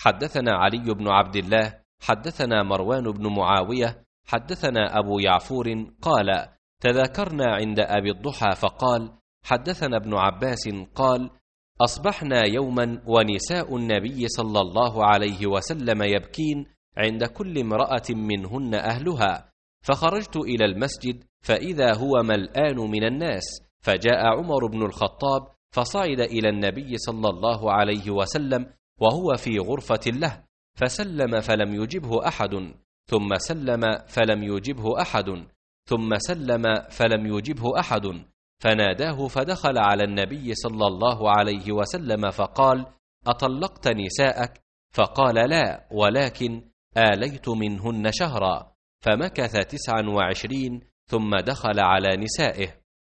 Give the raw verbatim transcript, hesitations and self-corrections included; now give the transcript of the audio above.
حدثنا علي بن عبد الله حدثنا مروان بن معاوية حدثنا أبو يعفور قال: تذاكرنا عند أبي الضحى فقال: حدثنا ابن عباس قال: أصبحنا يوما ونساء النبي صلى الله عليه وسلم يبكين عند كل امرأة منهن أهلها، فخرجت إلى المسجد فإذا هو ملآن من الناس، فجاء عمر بن الخطاب فصعد إلى النبي صلى الله عليه وسلم وهو في غرفة له، فسلم فلم يجبه أحد، ثم سلم فلم يجبه أحد، ثم سلم فلم يجبه أحد، فناداه فدخل على النبي صلى الله عليه وسلم فقال: أطلقت نساءك؟ فقال: لا، ولكن آليت منهن شهرا. فمكث تسعا وعشرين ثم دخل على نسائه.